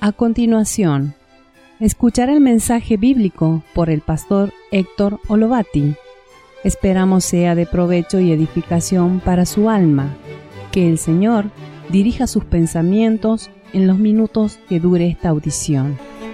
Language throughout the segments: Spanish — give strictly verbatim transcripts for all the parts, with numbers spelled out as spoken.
A continuación, escuchar el mensaje bíblico por el pastor Héctor Olovati. Esperamos sea de provecho y edificación para su alma. Que el Señor dirija sus pensamientos en los minutos que dure esta audición.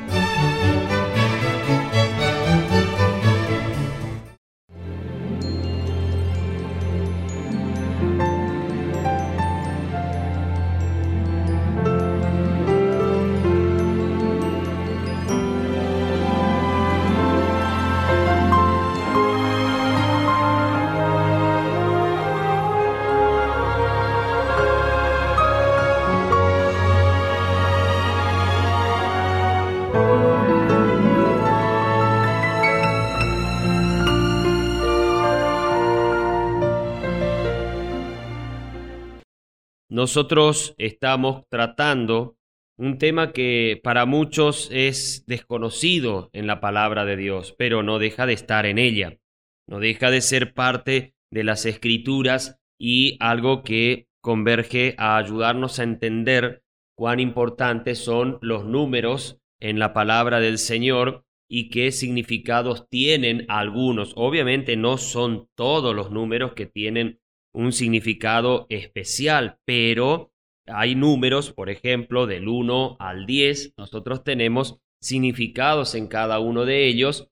Nosotros estamos tratando un tema que para muchos es desconocido en la palabra de Dios, pero no deja de estar en ella, no deja de ser parte de las Escrituras y algo que converge a ayudarnos a entender cuán importantes son los números en la palabra del Señor y qué significados tienen algunos. Obviamente no son todos los números que tienen un significado especial, pero hay números, por ejemplo, del uno al diez, nosotros tenemos significados en cada uno de ellos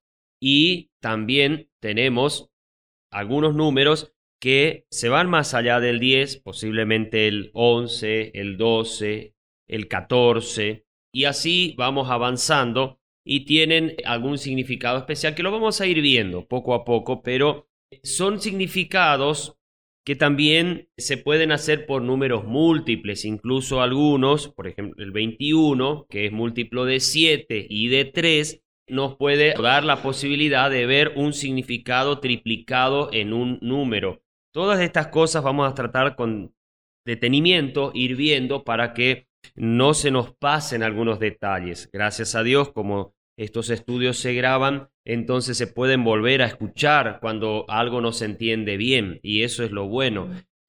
y también tenemos algunos números que se van más allá del diez, posiblemente el once, el doce, el catorce, y así vamos avanzando y tienen algún significado especial que lo vamos a ir viendo poco a poco, pero son significados que también se pueden hacer por números múltiples, incluso algunos, por ejemplo el veintiuno, que es múltiplo de siete y de tres, nos puede dar la posibilidad de ver un significado triplicado en un número. Todas estas cosas vamos a tratar con detenimiento, ir viendo para que no se nos pasen algunos detalles. Gracias a Dios, como estos estudios se graban, entonces se pueden volver a escuchar cuando algo no se entiende bien, y eso es lo bueno.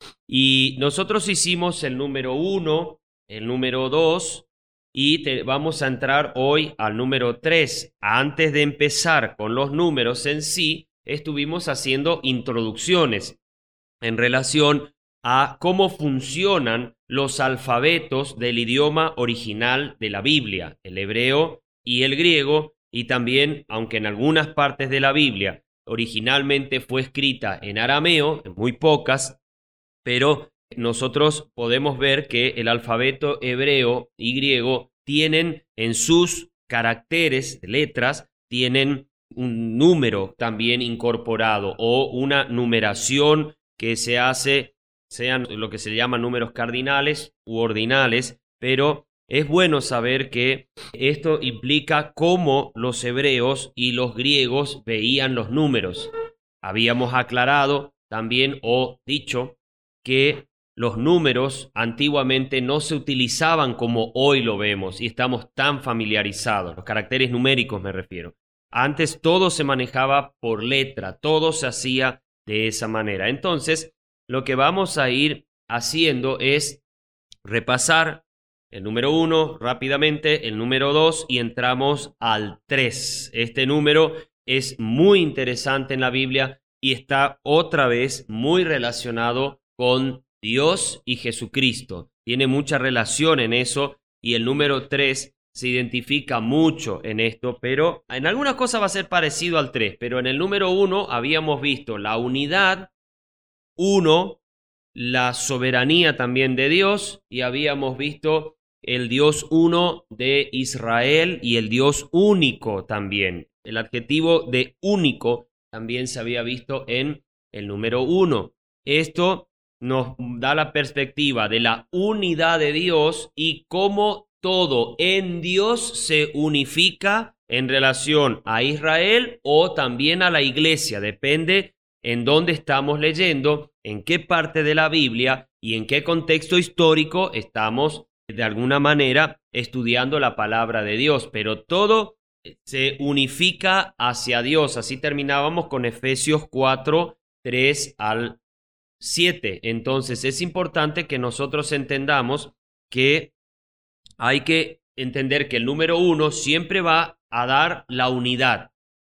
Y nosotros hicimos el número uno, el número dos, y te, vamos a entrar hoy al número tres. Antes de empezar con los números en sí, estuvimos haciendo introducciones en relación a cómo funcionan los alfabetos del idioma original de la Biblia, el hebreo y el griego, y también, aunque en algunas partes de la Biblia originalmente fue escrita en arameo, en muy pocas, pero nosotros podemos ver que el alfabeto hebreo y griego tienen en sus caracteres, letras, tienen un número también incorporado o una numeración que se hace, sean lo que se llama números cardinales u ordinales, pero es bueno saber que esto implica cómo los hebreos y los griegos veían los números. Habíamos aclarado también o dicho que los números antiguamente no se utilizaban como hoy lo vemos y estamos tan familiarizados, los caracteres numéricos me refiero. Antes todo se manejaba por letra, todo se hacía de esa manera. Entonces, lo que vamos a ir haciendo es repasar el número uno rápidamente, el número dos y entramos al tres. Este número es muy interesante en la Biblia y está otra vez muy relacionado con Dios y Jesucristo. Tiene mucha relación en eso y el número tres se identifica mucho en esto, pero en algunas cosas va a ser parecido al tres, pero en el número uno habíamos visto la unidad, uno, la soberanía también de Dios y habíamos visto el Dios uno de Israel y el Dios único también. El adjetivo de único también se había visto en el número uno. Esto nos da la perspectiva de la unidad de Dios y cómo todo en Dios se unifica en relación a Israel o también a la iglesia. Depende en dónde estamos leyendo, en qué parte de la Biblia y en qué contexto histórico estamos de alguna manera estudiando la palabra de Dios, pero todo se unifica hacia Dios. Así terminábamos con Efesios cuatro, tres al siete. Entonces es importante que nosotros entendamos que hay que entender que el número uno siempre va a dar la unidad,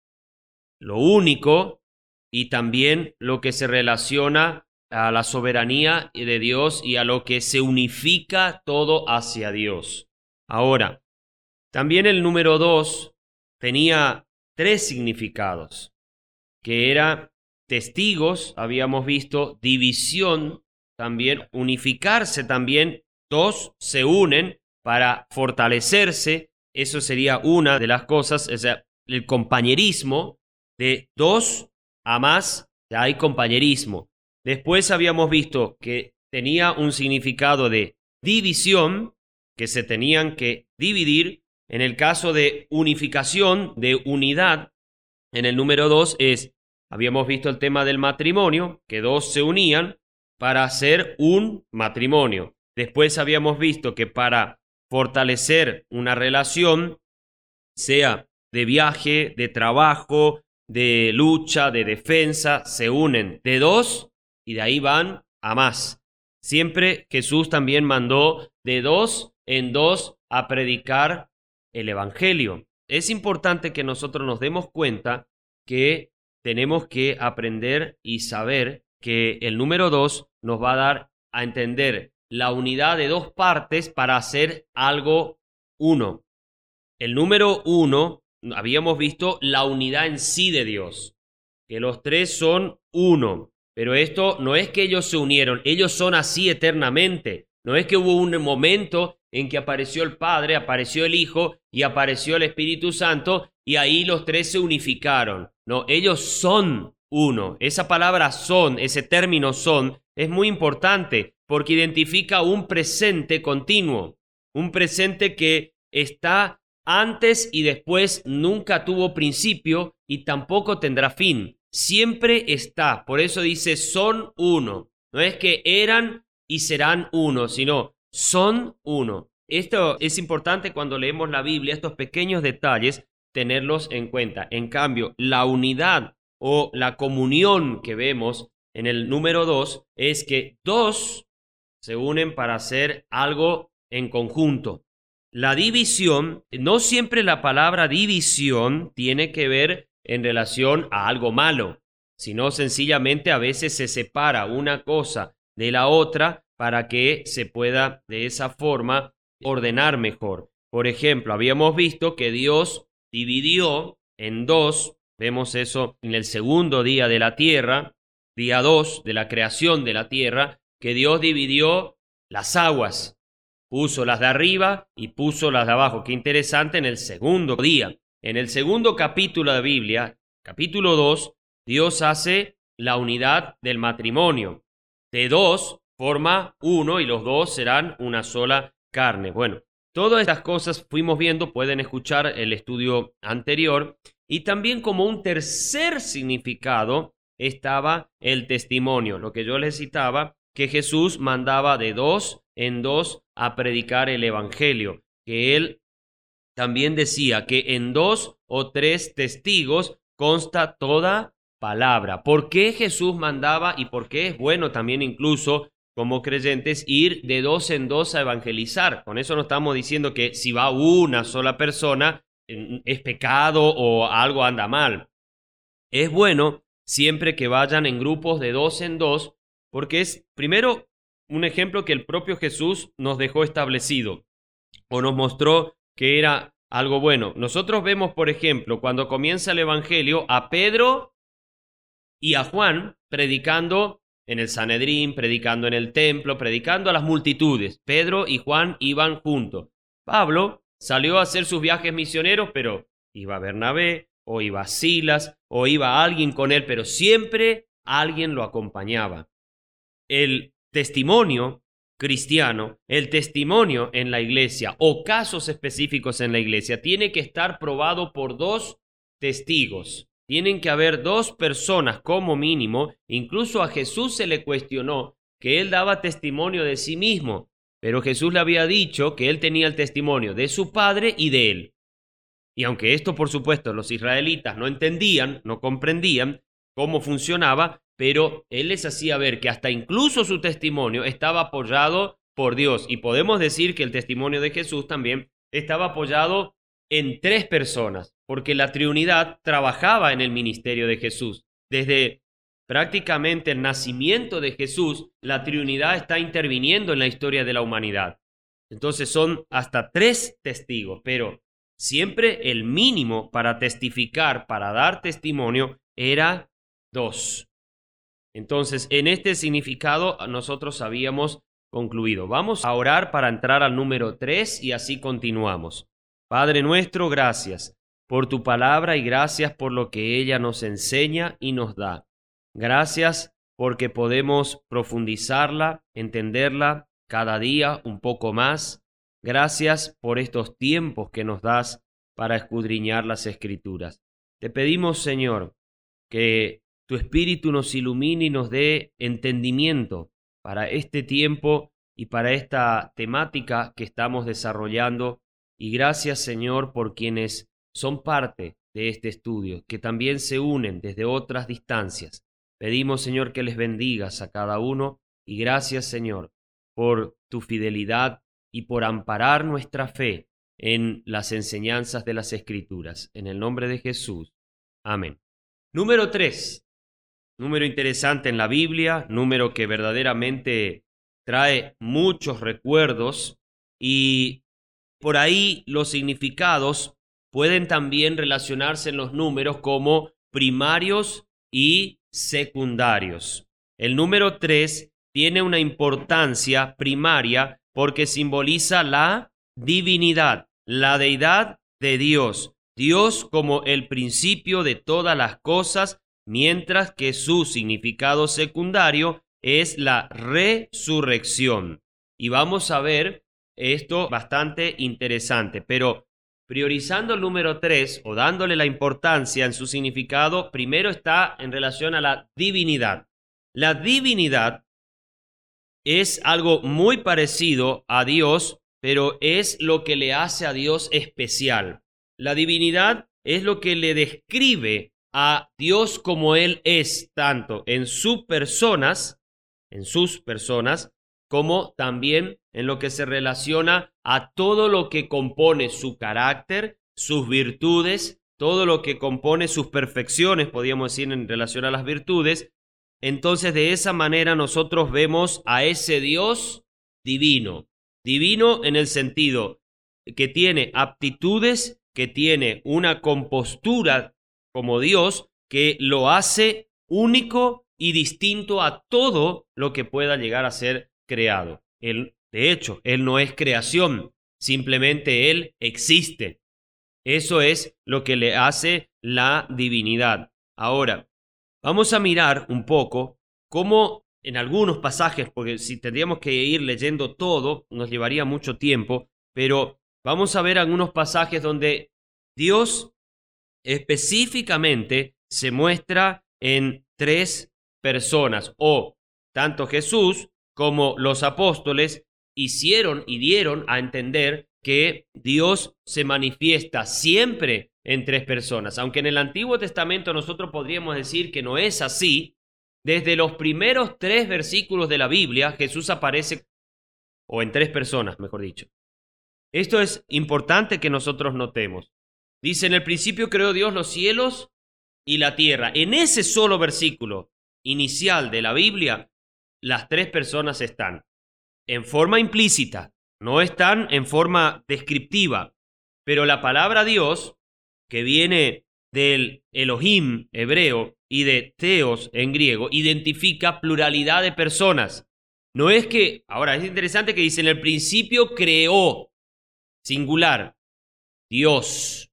lo único, y también lo que se relaciona a la soberanía de Dios y a lo que se unifica todo hacia Dios. Ahora, también el número dos tenía tres significados, que era testigos, habíamos visto, división, también unificarse también, dos se unen para fortalecerse, eso sería una de las cosas, o sea, el compañerismo, de dos a más, ya hay compañerismo. Después habíamos visto que tenía un significado de división, que se tenían que dividir. En el caso de unificación, de unidad, en el número dos es, habíamos visto el tema del matrimonio, que dos se unían para hacer un matrimonio. Después habíamos visto que para fortalecer una relación, sea de viaje, de trabajo, de lucha, de defensa, se unen de dos y de ahí van a más. Siempre Jesús también mandó de dos en dos a predicar el Evangelio. Es importante que nosotros nos demos cuenta que tenemos que aprender y saber que el número dos nos va a dar a entender la unidad de dos partes para hacer algo uno. El número uno, habíamos visto la unidad en sí de Dios, que los tres son uno, pero esto no es que ellos se unieron, ellos son así eternamente. No es que hubo un momento en que apareció el Padre, apareció el Hijo y apareció el Espíritu Santo y ahí los tres se unificaron. No, ellos son uno. Esa palabra son, ese término son, es muy importante porque identifica un presente continuo, un presente que está antes y después, nunca tuvo principio y tampoco tendrá fin. Siempre está, por eso dice son uno. No es que eran y serán uno, sino son uno. Esto es importante cuando leemos la Biblia, estos pequeños detalles, tenerlos en cuenta. En cambio, la unidad o la comunión que vemos en el número dos es que dos se unen para hacer algo en conjunto. La división, no siempre la palabra división tiene que ver en relación a algo malo, sino sencillamente a veces se separa una cosa de la otra para que se pueda de esa forma ordenar mejor. Por ejemplo, habíamos visto que Dios dividió en dos, vemos eso en el segundo día de la tierra, día dos de la creación de la tierra, que Dios dividió las aguas, puso las de arriba y puso las de abajo. Qué interesante, en el segundo día. En el segundo capítulo de la Biblia, capítulo dos, Dios hace la unidad del matrimonio. De dos forma uno y los dos serán una sola carne. Bueno, todas estas cosas fuimos viendo, pueden escuchar el estudio anterior. Y también como un tercer significado estaba el testimonio, lo que yo les citaba, que Jesús mandaba de dos en dos a predicar el Evangelio, que él también decía que en dos o tres testigos consta toda palabra. ¿Por qué Jesús mandaba y por qué es bueno también incluso como creyentes ir de dos en dos a evangelizar? Con eso no estamos diciendo que si va una sola persona es pecado o algo anda mal. Es bueno siempre que vayan en grupos de dos en dos, porque es primero un ejemplo que el propio Jesús nos dejó establecido o nos mostró que era algo bueno. Nosotros vemos, por ejemplo, cuando comienza el Evangelio, a Pedro y a Juan predicando en el Sanedrín, predicando en el templo, predicando a las multitudes. Pedro y Juan iban juntos. Pablo salió a hacer sus viajes misioneros, pero iba Bernabé, o iba Silas, o iba alguien con él, pero siempre alguien lo acompañaba. El testimonio cristiano, el testimonio en la iglesia o casos específicos en la iglesia tiene que estar probado por dos testigos. Tienen que haber dos personas como mínimo. Incluso a Jesús se le cuestionó que él daba testimonio de sí mismo, pero Jesús le había dicho que él tenía el testimonio de su Padre y de él. Y aunque esto, por supuesto, los israelitas no entendían, no comprendían cómo funcionaba, pero él les hacía ver que hasta incluso su testimonio estaba apoyado por Dios. Y podemos decir que el testimonio de Jesús también estaba apoyado en tres personas, porque la Trinidad trabajaba en el ministerio de Jesús. Desde prácticamente el nacimiento de Jesús, la Trinidad está interviniendo en la historia de la humanidad. Entonces son hasta tres testigos, pero siempre el mínimo para testificar, para dar testimonio, era dos. Entonces, en este significado nosotros habíamos concluido. Vamos a orar para entrar al número tres y así continuamos. Padre nuestro, gracias por tu palabra y gracias por lo que ella nos enseña y nos da. Gracias porque podemos profundizarla, entenderla cada día un poco más. Gracias por estos tiempos que nos das para escudriñar las Escrituras. Te pedimos, Señor, que tu Espíritu nos ilumine y nos dé entendimiento para este tiempo y para esta temática que estamos desarrollando. Y gracias, Señor, por quienes son parte de este estudio, que también se unen desde otras distancias. Pedimos, Señor, que les bendigas a cada uno y gracias, Señor, por tu fidelidad y por amparar nuestra fe en las enseñanzas de las Escrituras. En el nombre de Jesús. Amén. Número tres. Número interesante en la Biblia, número que verdaderamente trae muchos recuerdos y por ahí los significados pueden también relacionarse en los números como primarios y secundarios. El número tres tiene una importancia primaria porque simboliza la divinidad, la deidad de Dios, Dios como el principio de todas las cosas, mientras que su significado secundario es la resurrección. Y vamos a ver esto bastante interesante, pero priorizando el número tres o dándole la importancia en su significado, primero está en relación a la divinidad. La divinidad es algo muy parecido a Dios, pero es lo que le hace a Dios especial. La divinidad es lo que le describe a Dios como Él es, tanto en sus personas, en sus personas, como también en lo que se relaciona a todo lo que compone su carácter, sus virtudes, todo lo que compone sus perfecciones, podríamos decir en relación a las virtudes. Entonces, de esa manera nosotros vemos a ese Dios divino, divino en el sentido que tiene aptitudes, que tiene una compostura como Dios, que lo hace único y distinto a todo lo que pueda llegar a ser creado. Él, de hecho, Él no es creación, simplemente Él existe. Eso es lo que le hace la divinidad. Ahora, vamos a mirar un poco cómo en algunos pasajes, porque si tendríamos que ir leyendo todo, nos llevaría mucho tiempo, pero vamos a ver algunos pasajes donde Dios específicamente se muestra en tres personas, o tanto Jesús como los apóstoles hicieron y dieron a entender que Dios se manifiesta siempre en tres personas. Aunque en el Antiguo Testamento nosotros podríamos decir que no es así, desde los primeros tres versículos de la Biblia Jesús aparece, o en tres personas, mejor dicho. Esto es importante que nosotros notemos. Dice, en el principio creó Dios los cielos y la tierra. En ese solo versículo inicial de la Biblia, las tres personas están en forma implícita, no están en forma descriptiva, pero la palabra Dios, que viene del Elohim hebreo y de Theos en griego, identifica pluralidad de personas. No es que, ahora es interesante que dice, en el principio creó, singular, Dios.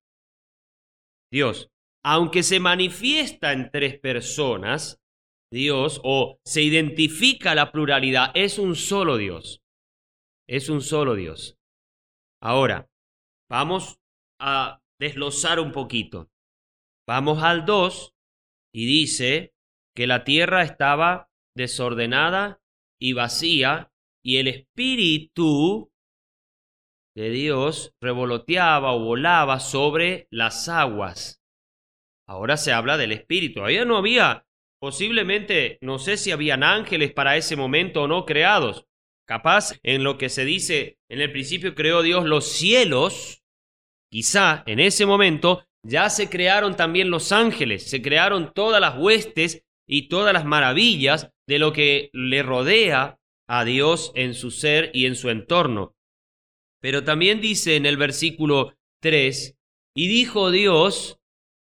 Dios, aunque se manifiesta en tres personas, Dios, o se identifica la pluralidad, es un solo Dios. Es un solo Dios. Ahora, vamos a desglosar un poquito. Vamos al dos y dice que la tierra estaba desordenada y vacía y el Espíritu de Dios revoloteaba o volaba sobre las aguas. Ahora se habla del Espíritu. Todavía no había, posiblemente, no sé si habían ángeles para ese momento o no creados, Capaz en lo que se dice, en el principio creó Dios los cielos, quizá en ese momento ya se crearon también los ángeles, se crearon todas las huestes y todas las maravillas de lo que le rodea a Dios en su ser y en su entorno. Pero también dice en el versículo tres, y dijo Dios,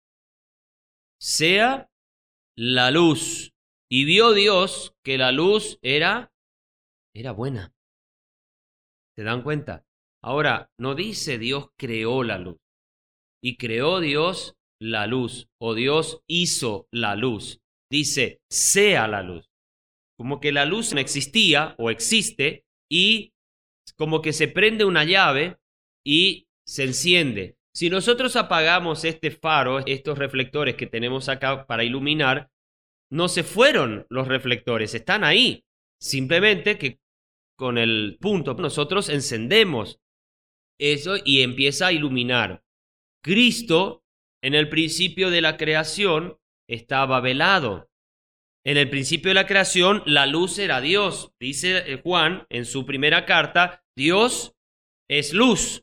sea la luz. Y vio Dios que la luz era, era buena. ¿Se dan cuenta? Ahora, no dice Dios creó la luz. Y creó Dios la luz, o Dios hizo la luz. Dice, sea la luz. Como que la luz no existía o existe y como que se prende una llave y se enciende. Si nosotros apagamos este faro, estos reflectores que tenemos acá para iluminar, no se fueron los reflectores, están ahí. Simplemente que con el punto nosotros encendemos eso y empieza a iluminar. Cristo, en el principio de la creación, estaba velado. En el principio de la creación, la luz era Dios. Dice Juan en su primera carta, Dios es luz.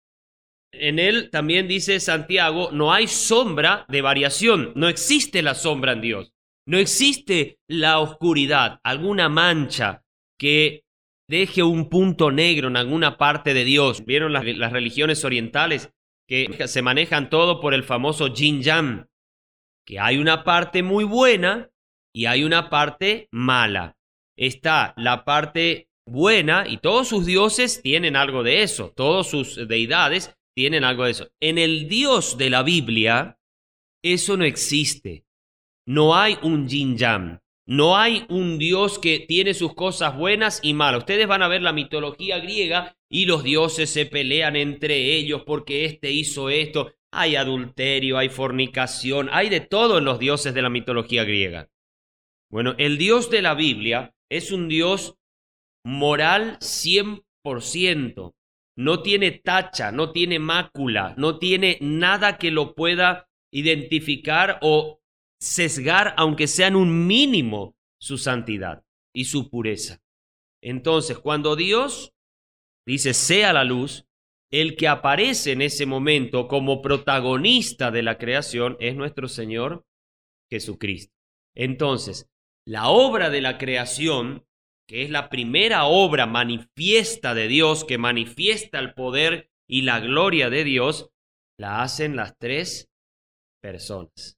En él también dice Santiago, no hay sombra de variación. No existe la sombra en Dios. No existe la oscuridad, alguna mancha que deje un punto negro en alguna parte de Dios. ¿Vieron las, las religiones orientales que se manejan todo por el famoso yin-yang? Que hay una parte muy buena y hay una parte mala. Está la parte buena y todos sus dioses tienen algo de eso. Todos sus deidades tienen algo de eso. En el Dios de la Biblia, eso no existe. No hay un yin-yang. No hay un Dios que tiene sus cosas buenas y malas. Ustedes van a ver la mitología griega y los dioses se pelean entre ellos porque este hizo esto. Hay adulterio, hay fornicación, hay de todo en los dioses de la mitología griega. Bueno, el Dios de la Biblia es un Dios moral cien por ciento. No tiene tacha, no tiene mácula, no tiene nada que lo pueda identificar o sesgar, aunque sea en un mínimo, su santidad y su pureza. Entonces, cuando Dios dice sea la luz, el que aparece en ese momento como protagonista de la creación es nuestro Señor Jesucristo. Entonces, la obra de la creación, que es la primera obra manifiesta de Dios, que manifiesta el poder y la gloria de Dios, la hacen las tres personas.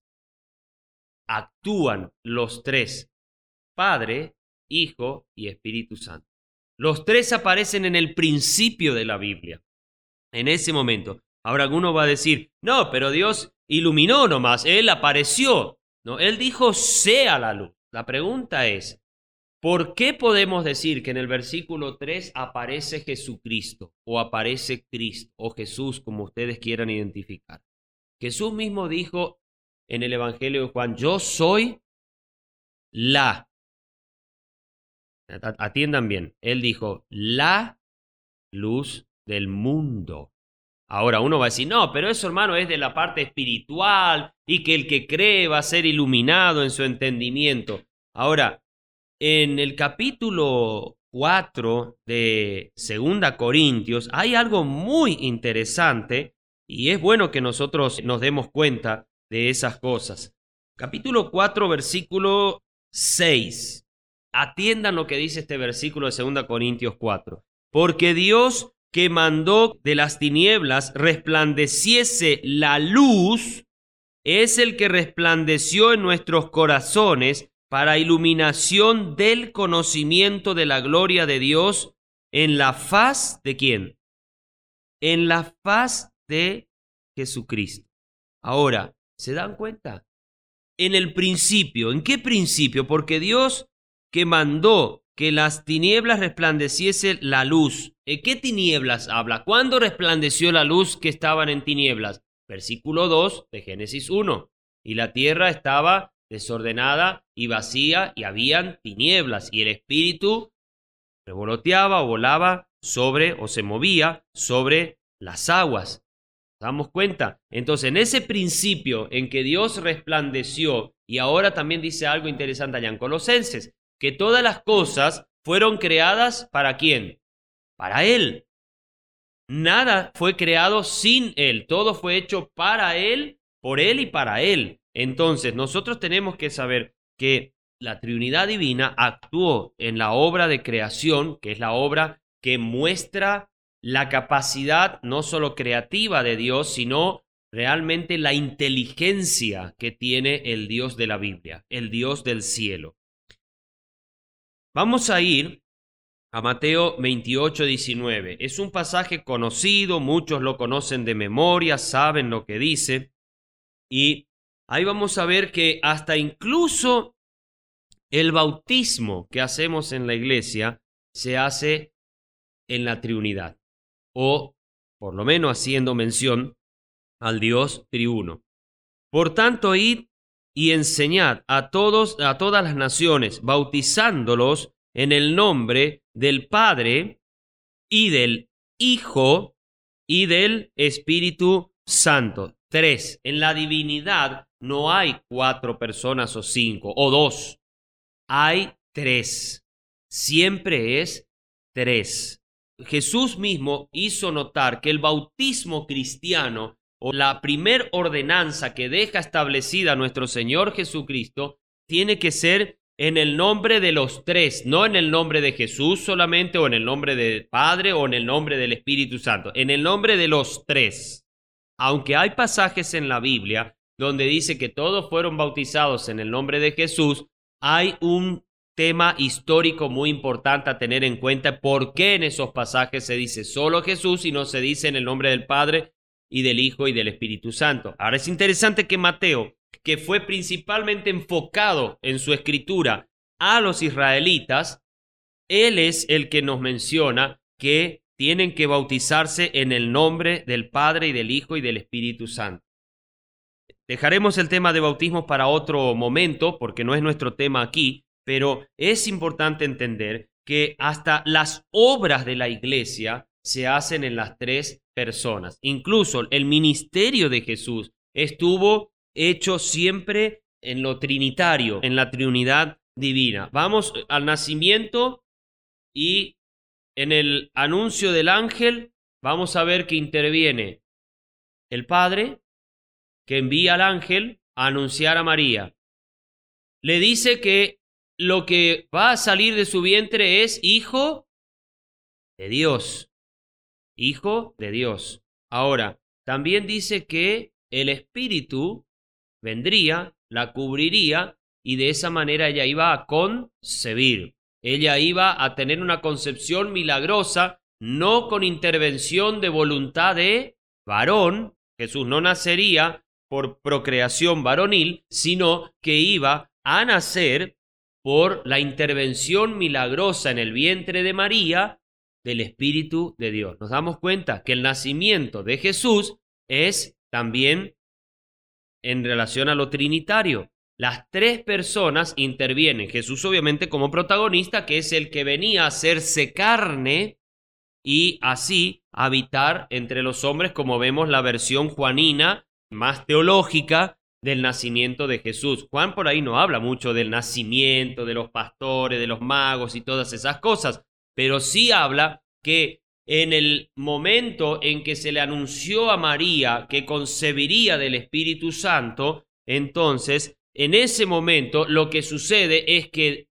Actúan los tres, Padre, Hijo y Espíritu Santo. Los tres aparecen en el principio de la Biblia, en ese momento. Ahora alguno va a decir, no, pero Dios iluminó nomás, Él apareció. No, Él dijo, sea la luz. La pregunta es, ¿por qué podemos decir que en el versículo tres aparece Jesucristo o aparece Cristo o Jesús, como ustedes quieran identificar? Jesús mismo dijo en el Evangelio de Juan, yo soy la. Atiendan bien, Él dijo, la luz del mundo. Ahora uno va a decir, no, pero eso, hermano, es de la parte espiritual y que el que cree va a ser iluminado en su entendimiento. Ahora, en el capítulo cuatro de Segunda Corintios hay algo muy interesante y es bueno que nosotros nos demos cuenta de esas cosas. Capítulo cuatro, versículo seis. Atiendan lo que dice este versículo de Segunda Corintios cuatro. Porque Dios que mandó de las tinieblas resplandeciese la luz, es el que resplandeció en nuestros corazones para iluminación del conocimiento de la gloria de Dios en la faz ¿de quién? En la faz de Jesucristo. Ahora, ¿se dan cuenta? En el principio, ¿en qué principio? Porque Dios que mandó que las tinieblas resplandeciese la luz. ¿En qué tinieblas habla? ¿Cuándo resplandeció la luz que estaban en tinieblas? Versículo dos de Génesis uno. Y la tierra estaba desordenada y vacía y habían tinieblas y el espíritu revoloteaba o volaba sobre o se movía sobre las aguas. ¿Nos damos cuenta? Entonces, en ese principio en que Dios resplandeció, y ahora también dice algo interesante allá en Colosenses, que todas las cosas fueron creadas ¿para quién? Para Él. Nada fue creado sin Él, todo fue hecho para Él, por Él y para Él. Entonces, nosotros tenemos que saber que la Trinidad Divina actuó en la obra de creación, que es la obra que muestra la capacidad no solo creativa de Dios, sino realmente la inteligencia que tiene el Dios de la Biblia, el Dios del cielo. Vamos a ir a Mateo veintiocho, diecinueve. Es un pasaje conocido, muchos lo conocen de memoria, saben lo que dice, y ahí vamos a ver que hasta incluso el bautismo que hacemos en la iglesia se hace en la Trinidad, o por lo menos haciendo mención al Dios triuno. Por tanto, id y enseñad a todos, a todas las naciones, bautizándolos en el nombre del Padre y del Hijo y del Espíritu Santo. Tres. En la divinidad no hay cuatro personas o cinco o dos. Hay tres. Siempre es tres. Jesús mismo hizo notar que el bautismo cristiano o la primer ordenanza que deja establecida nuestro Señor Jesucristo tiene que ser en el nombre de los tres, no en el nombre de Jesús solamente, o en el nombre del Padre, o en el nombre del Espíritu Santo, en el nombre de los tres. Aunque hay pasajes en la Biblia donde dice que todos fueron bautizados en el nombre de Jesús, hay un tema histórico muy importante a tener en cuenta. ¿Por qué en esos pasajes se dice solo Jesús y no se dice en el nombre del Padre y del Hijo y del Espíritu Santo? Ahora es interesante que Mateo, que fue principalmente enfocado en su escritura a los israelitas, él es el que nos menciona que tienen que bautizarse en el nombre del Padre y del Hijo y del Espíritu Santo. Dejaremos el tema de bautismo para otro momento, porque no es nuestro tema aquí, pero es importante entender que hasta las obras de la iglesia se hacen en las tres personas. Incluso el ministerio de Jesús estuvo hecho siempre en lo trinitario, en la Trinidad divina. Vamos al nacimiento y en el anuncio del ángel vamos a ver que interviene el Padre, que envía al ángel a anunciar a María. Le dice que lo que va a salir de su vientre es hijo de Dios. Hijo de Dios. Ahora, también dice que el Espíritu vendría, la cubriría, y de esa manera ella iba a concebir. Ella iba a tener una concepción milagrosa, no con intervención de voluntad de varón. Jesús no nacería por procreación varonil, sino que iba a nacer por la intervención milagrosa en el vientre de María del Espíritu de Dios. Nos damos cuenta que el nacimiento de Jesús es también en relación a lo trinitario. Las tres personas intervienen. Jesús obviamente como protagonista, que es el que venía a hacerse carne y así habitar entre los hombres, como vemos la versión juanina más teológica del nacimiento de Jesús. Juan por ahí no habla mucho del nacimiento, de los pastores, de los magos y todas esas cosas, pero sí habla que en el momento en que se le anunció a María que concebiría del Espíritu Santo, entonces, en ese momento lo que sucede es que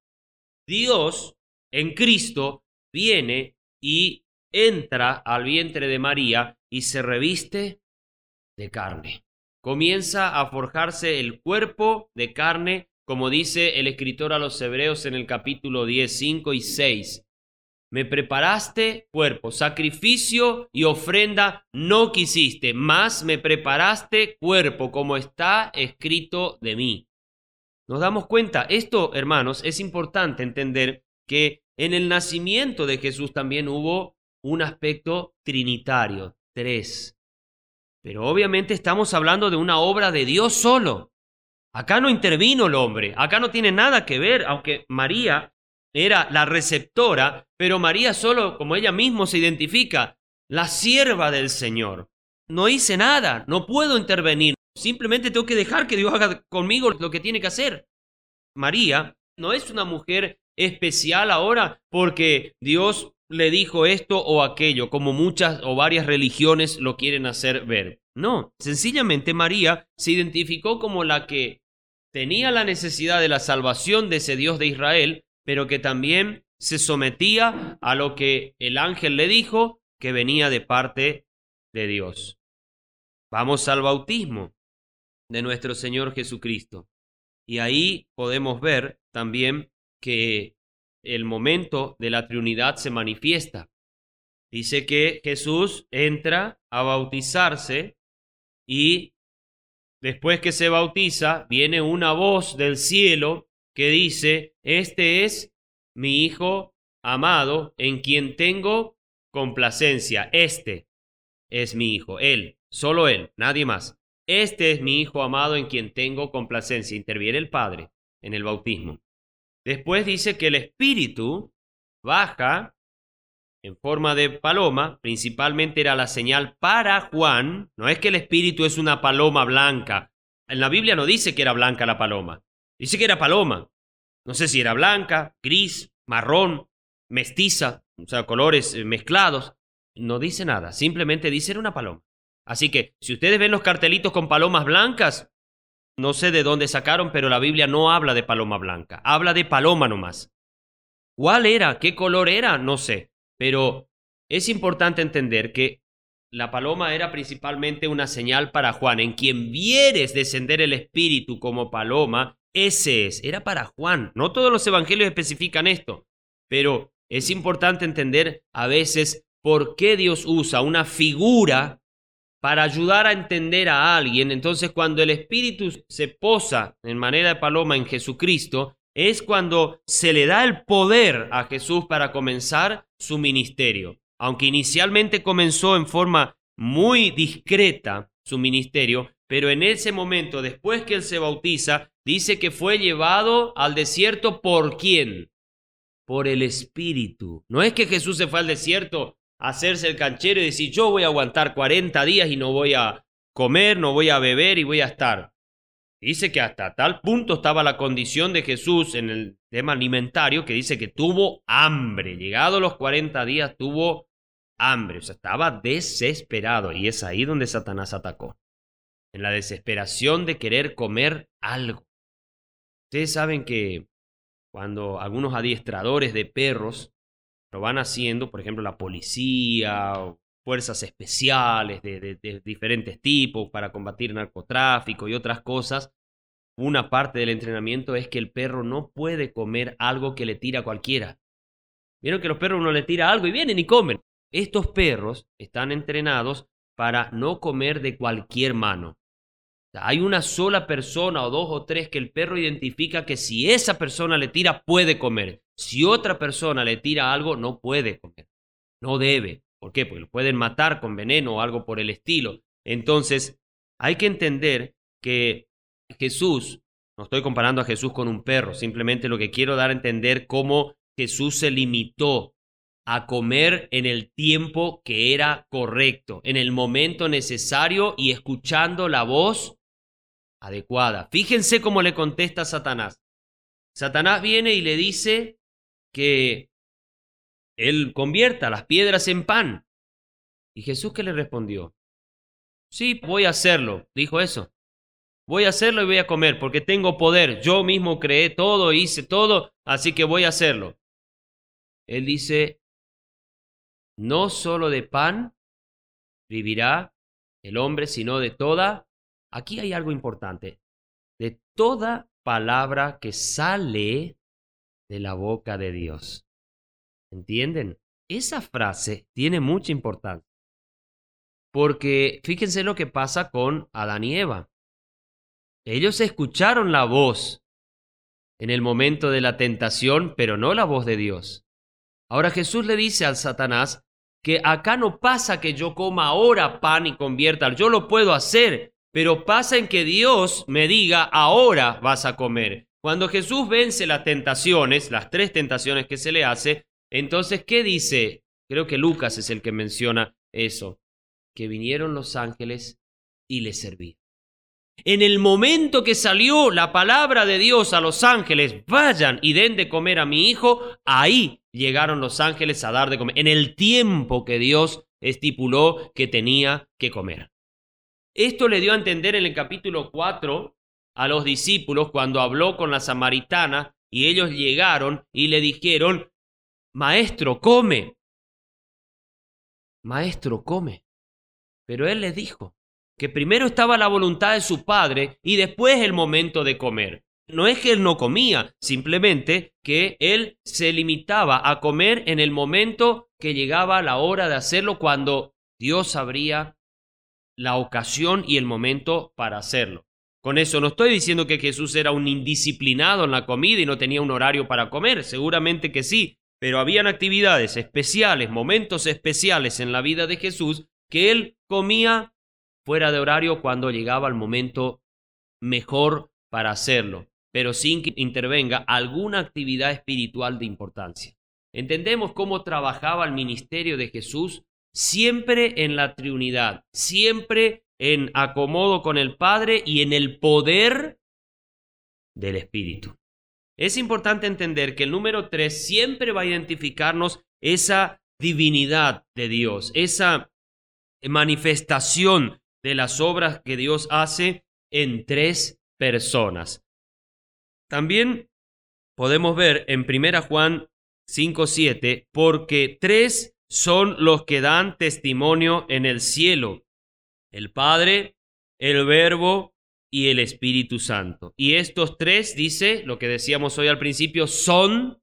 Dios en Cristo viene y entra al vientre de María y se reviste de carne. Comienza a forjarse el cuerpo de carne, como dice el escritor a los Hebreos en el capítulo diez, cinco y seis. Me preparaste cuerpo, sacrificio y ofrenda no quisiste, mas me preparaste cuerpo, como está escrito de mí. Nos damos cuenta, esto, hermanos, es importante entender que en el nacimiento de Jesús también hubo un aspecto trinitario, tres. Pero obviamente estamos hablando de una obra de Dios solo. Acá no intervino el hombre, acá no tiene nada que ver, aunque María era la receptora, pero María solo, como ella misma se identifica, la sierva del Señor. No hice nada, no puedo intervenir, simplemente tengo que dejar que Dios haga conmigo lo que tiene que hacer. María no es una mujer especial ahora porque Dios le dijo esto o aquello, como muchas o varias religiones lo quieren hacer ver. No, sencillamente María se identificó como la que tenía la necesidad de la salvación de ese Dios de Israel, pero que también se sometía a lo que el ángel le dijo que venía de parte de Dios. Vamos al bautismo de nuestro Señor Jesucristo. Y ahí podemos ver también que el momento de la Trinidad se manifiesta. Dice que Jesús entra a bautizarse y después que se bautiza viene una voz del cielo que dice: este es mi Hijo amado en quien tengo complacencia. Este es mi Hijo, Él, solo Él, nadie más. Este es mi Hijo amado en quien tengo complacencia. Interviene el Padre en el bautismo. Después dice que el Espíritu baja en forma de paloma, principalmente era la señal para Juan. No es que el Espíritu es una paloma blanca. En la Biblia no dice que era blanca la paloma, dice que era paloma. No sé si era blanca, gris, marrón, mestiza, o sea, colores mezclados. No dice nada, simplemente dice era una paloma. Así que si ustedes ven los cartelitos con palomas blancas, no sé de dónde sacaron, pero la Biblia no habla de paloma blanca, habla de paloma nomás. ¿Cuál era? ¿Qué color era? No sé, pero es importante entender que la paloma era principalmente una señal para Juan. En quien vieres descender el Espíritu como paloma, ese es, era para Juan. No todos los evangelios especifican esto, pero es importante entender a veces por qué Dios usa una figura para ayudar a entender a alguien. Entonces, cuando el Espíritu se posa en manera de paloma en Jesucristo, es cuando se le da el poder a Jesús para comenzar su ministerio. Aunque inicialmente comenzó en forma muy discreta su ministerio, pero en ese momento, después que él se bautiza, dice que fue llevado al desierto. ¿Por quién? Por el Espíritu. No es que Jesús se fue al desierto a hacerse el canchero y decir: yo voy a aguantar cuarenta días y no voy a comer, no voy a beber y voy a estar. Dice que hasta tal punto estaba la condición de Jesús en el tema alimentario que dice que tuvo hambre. Llegado los cuarenta días tuvo hambre, o sea, estaba desesperado, y es ahí donde Satanás atacó, en la desesperación de querer comer algo. Ustedes saben que cuando algunos adiestradores de perros lo van haciendo, por ejemplo la policía o fuerzas especiales de, de, de diferentes tipos para combatir narcotráfico y otras cosas, una parte del entrenamiento es que el perro no puede comer algo que le tira cualquiera. Vieron que los perros uno le tira algo y vienen y comen. Estos perros están entrenados para no comer de cualquier mano. O sea, hay una sola persona o dos o tres que el perro identifica que si esa persona le tira puede comer. Si otra persona le tira algo no puede comer. No debe. ¿Por qué? Porque lo pueden matar con veneno o algo por el estilo. Entonces, hay que entender que Jesús, no estoy comparando a Jesús con un perro, simplemente lo que quiero dar a entender cómo Jesús se limitó a comer en el tiempo que era correcto, en el momento necesario y escuchando la voz adecuada. Fíjense cómo le contesta Satanás. Satanás viene y le dice que él convierta las piedras en pan. ¿Y Jesús qué le respondió? Sí, voy a hacerlo, dijo eso. Voy a hacerlo y voy a comer porque tengo poder. Yo mismo creé todo, hice todo, así que voy a hacerlo. Él dice: no solo de pan vivirá el hombre, sino de toda. Aquí hay algo importante. De toda palabra que sale de la boca de Dios. ¿Entienden? Esa frase tiene mucha importancia. Porque fíjense lo que pasa con Adán y Eva. Ellos escucharon la voz en el momento de la tentación, pero no la voz de Dios. Ahora Jesús le dice al Satanás que acá no pasa que yo coma ahora pan y convierta, yo lo puedo hacer, pero pasa en que Dios me diga: ahora vas a comer. Cuando Jesús vence las tentaciones, las tres tentaciones que se le hace, entonces, ¿qué dice? Creo que Lucas es el que menciona eso, que vinieron los ángeles y le servían. En el momento que salió la palabra de Dios a los ángeles, vayan y den de comer a mi hijo, ahí llegaron los ángeles a dar de comer, en el tiempo que Dios estipuló que tenía que comer. Esto le dio a entender en el capítulo cuatro a los discípulos cuando habló con la samaritana y ellos llegaron y le dijeron, Maestro, come. Maestro, come. Pero él les dijo que primero estaba la voluntad de su padre y después el momento de comer. No es que él no comía, simplemente que él se limitaba a comer en el momento que llegaba la hora de hacerlo, cuando Dios abría la ocasión y el momento para hacerlo. Con eso no estoy diciendo que Jesús era un indisciplinado en la comida y no tenía un horario para comer, seguramente que sí, pero habían actividades especiales, momentos especiales en la vida de Jesús que él comía fuera de horario cuando llegaba el momento mejor para hacerlo, pero sin que intervenga alguna actividad espiritual de importancia. Entendemos cómo trabajaba el ministerio de Jesús siempre en la Trinidad, siempre en acomodo con el Padre y en el poder del Espíritu. Es importante entender que el número tres siempre va a identificarnos esa divinidad de Dios, esa manifestación de las obras que Dios hace en tres personas. También podemos ver en primera Juan cinco siete, porque tres son los que dan testimonio en el cielo, el Padre, el Verbo y el Espíritu Santo. Y estos tres, dice, lo que decíamos hoy al principio, son,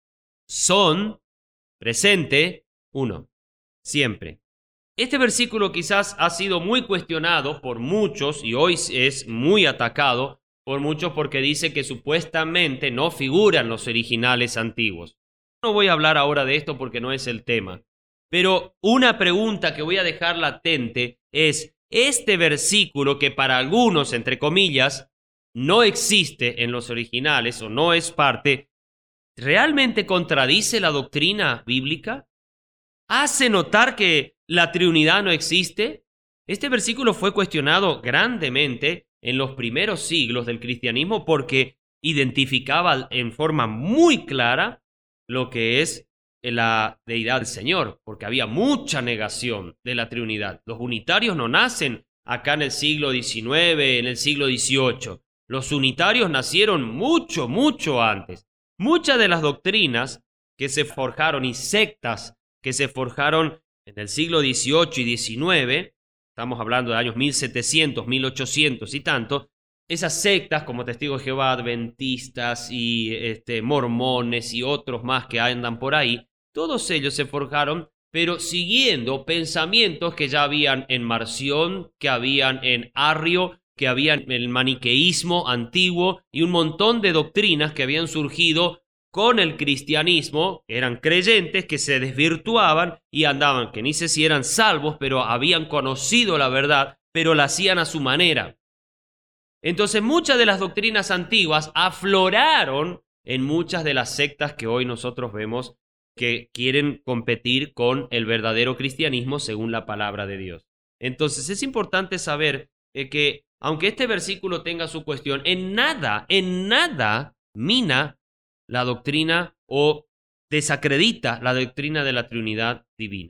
son, presente, uno, siempre. Este versículo quizás ha sido muy cuestionado por muchos y hoy es muy atacado por muchos porque dice que supuestamente no figuran los originales antiguos. No voy a hablar ahora de esto porque no es el tema, pero una pregunta que voy a dejar latente es, ¿este versículo que para algunos, entre comillas, no existe en los originales o no es parte, realmente contradice la doctrina bíblica? ¿Hace notar que la Trinidad no existe? Este versículo fue cuestionado grandemente en los primeros siglos del cristianismo porque identificaba en forma muy clara lo que es la deidad del Señor, porque había mucha negación de la Trinidad. Los unitarios no nacen acá en el siglo diecinueve, en el siglo dieciocho. Los unitarios nacieron mucho, mucho antes. Muchas de las doctrinas que se forjaron y sectas que se forjaron en el siglo dieciocho y diecinueve, estamos hablando de años mil setecientos, mil ochocientos y tanto, esas sectas como Testigos de Jehová, Adventistas y este, mormones y otros más que andan por ahí, todos ellos se forjaron, pero siguiendo pensamientos que ya habían en Marción, que habían en Arrio, que habían en el maniqueísmo antiguo y un montón de doctrinas que habían surgido con el cristianismo. Eran creyentes que se desvirtuaban y andaban, que ni sé si eran salvos, pero habían conocido la verdad, pero la hacían a su manera. Entonces muchas de las doctrinas antiguas afloraron en muchas de las sectas que hoy nosotros vemos que quieren competir con el verdadero cristianismo según la palabra de Dios. Entonces es importante saber eh, que aunque este versículo tenga su cuestión, en nada, en nada mina la doctrina o desacredita la doctrina de la Trinidad divina.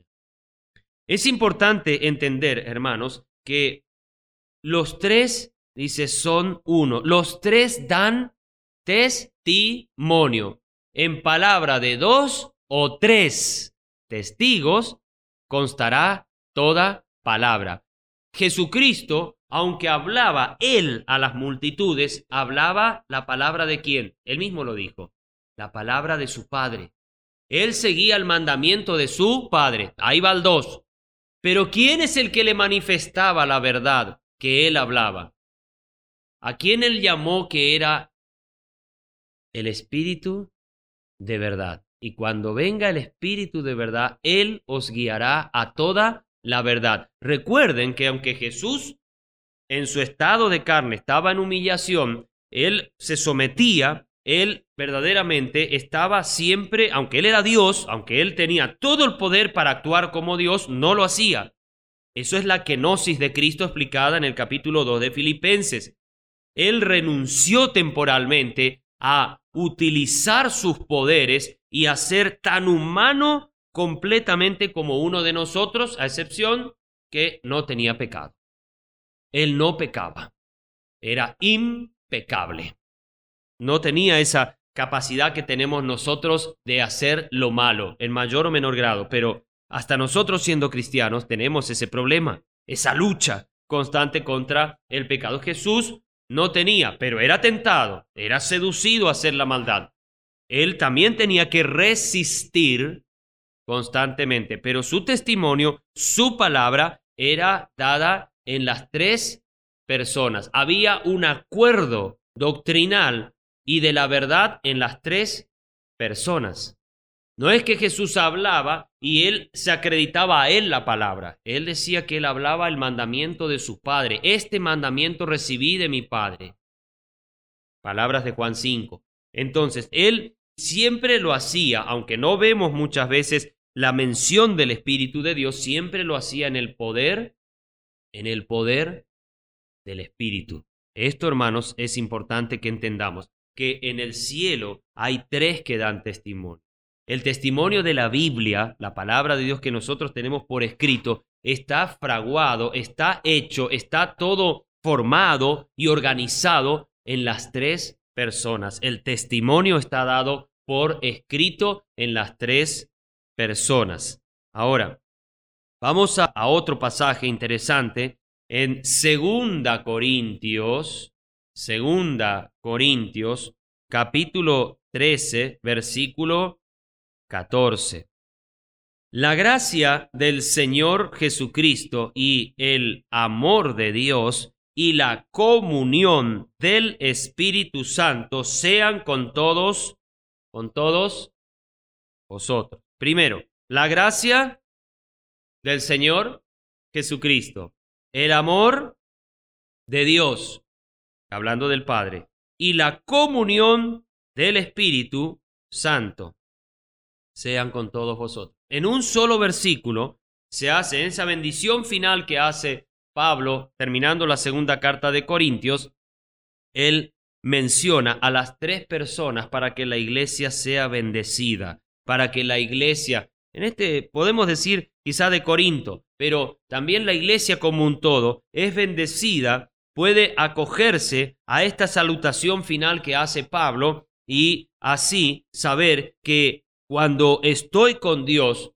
Es importante entender, hermanos, que los tres, dice, son uno. Los tres dan testimonio. En palabra de dos o tres testigos constará toda palabra. Jesucristo, aunque hablaba él a las multitudes, hablaba la palabra de ¿quién? Él mismo lo dijo. La palabra de su Padre. Él seguía el mandamiento de su Padre. Ahí va el dos. Pero ¿quién es el que le manifestaba la verdad que él hablaba? ¿A quién él llamó que era el Espíritu de verdad? Y cuando venga el Espíritu de verdad, él os guiará a toda la verdad. Recuerden que aunque Jesús en su estado de carne estaba en humillación, él se sometía. Él verdaderamente estaba siempre, aunque él era Dios, aunque él tenía todo el poder para actuar como Dios, no lo hacía. Eso es la kenosis de Cristo explicada en el capítulo dos de Filipenses. Él renunció temporalmente a utilizar sus poderes y a ser tan humano completamente como uno de nosotros, a excepción que no tenía pecado. Él no pecaba. Era impecable. No tenía esa capacidad que tenemos nosotros de hacer lo malo, en mayor o menor grado, pero hasta nosotros siendo cristianos tenemos ese problema, esa lucha constante contra el pecado. Jesús no tenía, pero era tentado, era seducido a hacer la maldad. Él también tenía que resistir constantemente, pero su testimonio, su palabra, era dada en las tres personas. Había un acuerdo doctrinal y de la verdad en las tres personas. No es que Jesús hablaba y él se acreditaba a él la palabra. Él decía que él hablaba el mandamiento de su Padre. Este mandamiento recibí de mi Padre. Palabras de Juan cinco. Entonces, él siempre lo hacía, aunque no vemos muchas veces la mención del Espíritu de Dios, siempre lo hacía en el poder, en el poder del Espíritu. Esto, hermanos, es importante que entendamos, que en el cielo hay tres que dan testimonio. El testimonio de la Biblia, la palabra de Dios que nosotros tenemos por escrito, está fraguado, está hecho, está todo formado y organizado en las tres personas. El testimonio está dado por escrito en las tres personas. Ahora, vamos a, a otro pasaje interesante en Segunda Corintios, Segunda Corintios, capítulo trece, versículo catorce. La gracia del Señor Jesucristo y el amor de Dios y la comunión del Espíritu Santo sean con todos, con todos vosotros. Primero, la gracia del Señor Jesucristo, el amor de Dios, hablando del Padre, y la comunión del Espíritu Santo sean con todos vosotros. En un solo versículo se hace esa bendición final que hace Pablo terminando la segunda carta de Corintios. Él menciona a las tres personas para que la iglesia sea bendecida, para que la iglesia, en este podemos decir quizá de Corinto, pero también la iglesia como un todo es bendecida, puede acogerse a esta salutación final que hace Pablo y así saber que cuando estoy con Dios,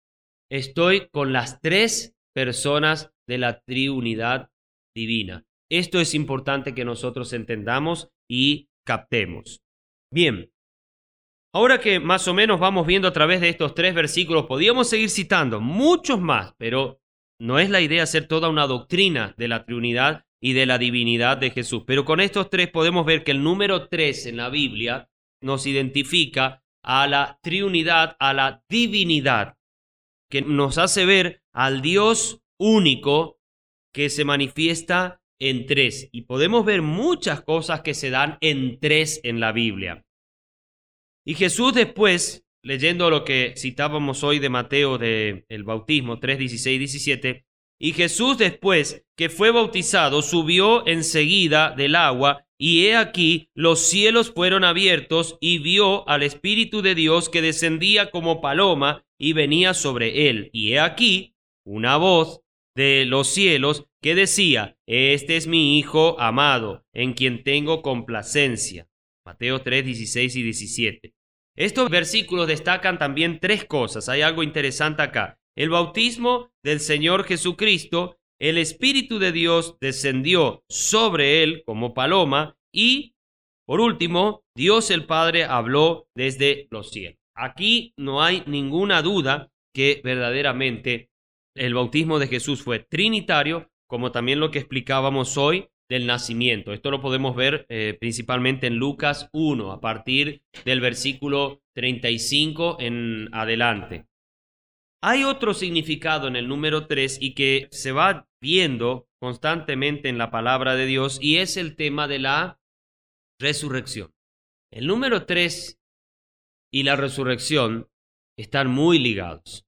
estoy con las tres personas de la triunidad divina. Esto es importante que nosotros entendamos y captemos. Bien, ahora que más o menos vamos viendo a través de estos tres versículos, podríamos seguir citando muchos más, pero no es la idea hacer toda una doctrina de la triunidad y de la divinidad de Jesús. Pero con estos tres podemos ver que el número tres en la Biblia nos identifica a la triunidad, a la divinidad, que nos hace ver al Dios único que se manifiesta en tres. Y podemos ver muchas cosas que se dan en tres en la Biblia. Y Jesús después, leyendo lo que citábamos hoy de Mateo del bautismo, tres, dieciséis, diecisiete, y Jesús después que fue bautizado subió enseguida del agua, y he aquí los cielos fueron abiertos, y vio al Espíritu de Dios que descendía como paloma y venía sobre él. Y he aquí una voz de los cielos que decía: este es mi Hijo amado, en quien tengo complacencia. Mateo tres, dieciséis y diecisiete. Estos versículos destacan también tres cosas. Hay algo interesante acá. El bautismo del Señor Jesucristo, el Espíritu de Dios descendió sobre él como paloma y, por último, Dios el Padre habló desde los cielos. Aquí no hay ninguna duda que verdaderamente el bautismo de Jesús fue trinitario, como también lo que explicábamos hoy del nacimiento. Esto lo podemos ver eh, principalmente en Lucas uno, a partir del versículo treinta y cinco en adelante. Hay otro significado en el número tres y que se va viendo constantemente en la palabra de Dios, y es el tema de la resurrección. El número tres y la resurrección están muy ligados.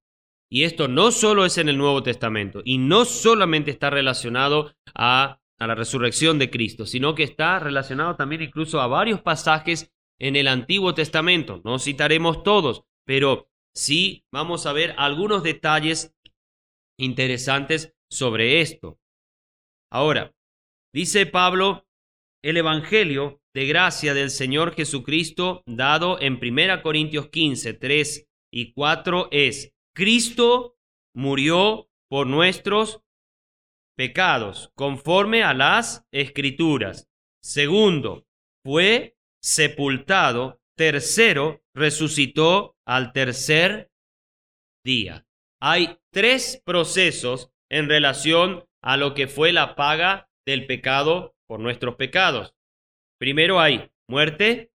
Y esto no solo es en el Nuevo Testamento, y no solamente está relacionado a, a la resurrección de Cristo, sino que está relacionado también incluso a varios pasajes en el Antiguo Testamento. No citaremos todos, pero sí vamos a ver algunos detalles interesantes sobre esto. Ahora, dice Pablo, el Evangelio de gracia del Señor Jesucristo dado en primera Corintios quince, tres y cuatro es: Cristo murió por nuestros pecados, conforme a las Escrituras. Segundo, fue sepultado. Tercero, resucitó al tercer día. Hay tres procesos en relación a lo que fue la paga del pecado por nuestros pecados. Primero hay muerte,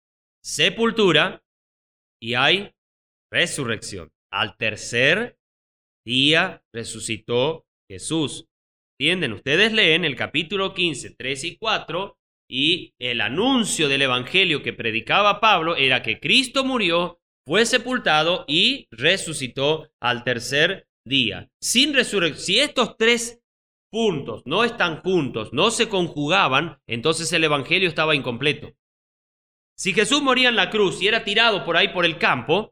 sepultura y hay resurrección. Al tercer día resucitó Jesús. ¿Entienden? Ustedes leen el capítulo quince, tres y cuatro, y el anuncio del evangelio que predicaba Pablo era que Cristo murió, fue sepultado y resucitó al tercer día. Sin resurrección, si estos tres puntos no están juntos, no se conjugaban, entonces el evangelio estaba incompleto. Si Jesús moría en la cruz y era tirado por ahí por el campo,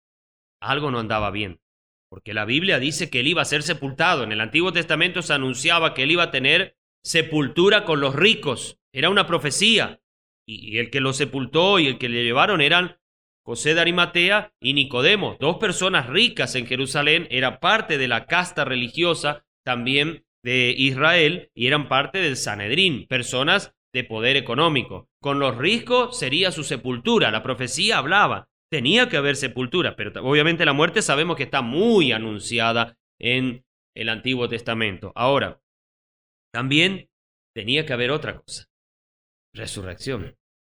algo no andaba bien, porque la Biblia dice que él iba a ser sepultado. En el Antiguo Testamento se anunciaba que él iba a tener sepultura con los ricos. Era una profecía, y, y el que lo sepultó y el que le llevaron eran José de Arimatea y Nicodemo, dos personas ricas en Jerusalén, era parte de la casta religiosa también de Israel y eran parte del Sanedrín, personas de poder económico. Con los ricos sería su sepultura, la profecía hablaba, tenía que haber sepultura, pero obviamente la muerte sabemos que está muy anunciada en el Antiguo Testamento. Ahora, también tenía que haber otra cosa: resurrección.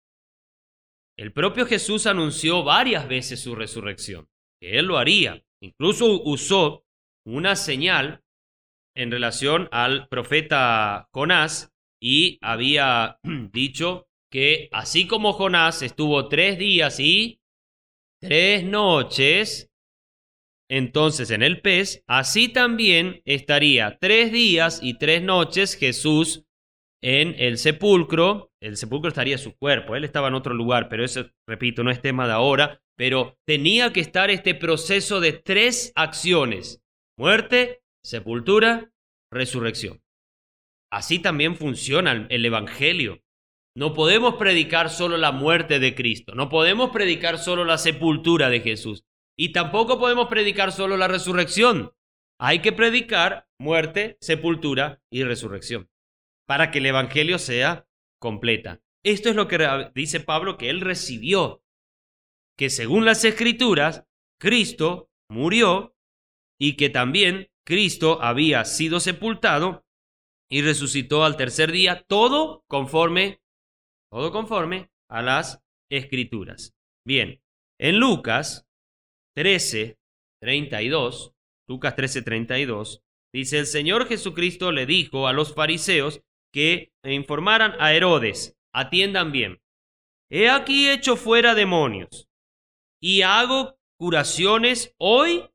El propio Jesús anunció varias veces su resurrección, que él lo haría. Incluso usó una señal en relación al profeta Jonás y había dicho que así como Jonás estuvo tres días y tres noches entonces en el pez, así también estaría tres días y tres noches Jesús en el sepulcro. El sepulcro estaría su cuerpo, él estaba en otro lugar, pero eso, repito, no es tema de ahora, pero tenía que estar este proceso de tres acciones: muerte, sepultura, resurrección. Así también funciona el evangelio. No podemos predicar solo la muerte de Cristo, no podemos predicar solo la sepultura de Jesús, y tampoco podemos predicar solo la resurrección. Hay que predicar muerte, sepultura y resurrección para que el evangelio sea completa. Esto es lo que dice Pablo que él recibió, que según las Escrituras, Cristo murió y que también Cristo había sido sepultado y resucitó al tercer día, todo conforme, todo conforme a las Escrituras. Bien, en Lucas trece, treinta y dos, Lucas trece, treinta y dos, dice: el Señor Jesucristo le dijo a los fariseos que informaran a Herodes: atiendan bien, he aquí echo fuera demonios y hago curaciones hoy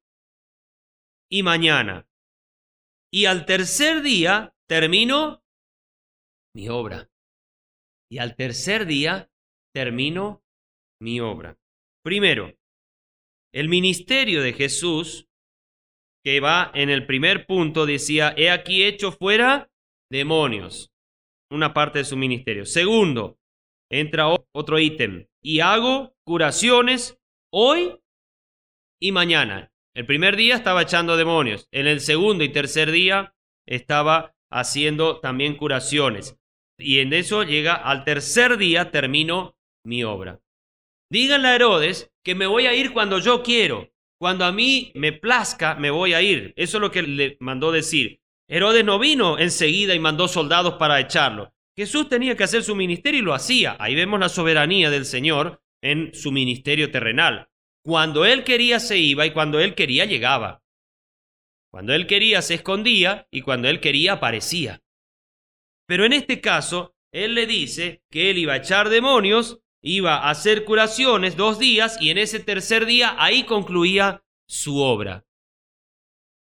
y mañana, y al tercer día termino mi obra. Y al tercer día termino mi obra. Primero, el ministerio de Jesús, que va en el primer punto, decía: he aquí echo fuera demonios. Una parte de su ministerio. Segundo, entra otro ítem: y hago curaciones hoy y mañana. El primer día estaba echando demonios. En el segundo y tercer día estaba haciendo también curaciones. Y en eso llega al tercer día, termino mi obra. Díganle a Herodes que me voy a ir cuando yo quiero. Cuando a mí me plazca, me voy a ir. Eso es lo que le mandó decir. Herodes no vino enseguida y mandó soldados para echarlo. Jesús tenía que hacer su ministerio y lo hacía. Ahí vemos la soberanía del Señor en su ministerio terrenal. Cuando él quería se iba y cuando él quería llegaba. Cuando él quería se escondía y cuando él quería aparecía. Pero en este caso, él le dice que él iba a echar demonios, iba a hacer curaciones dos días y en ese tercer día ahí concluía su obra.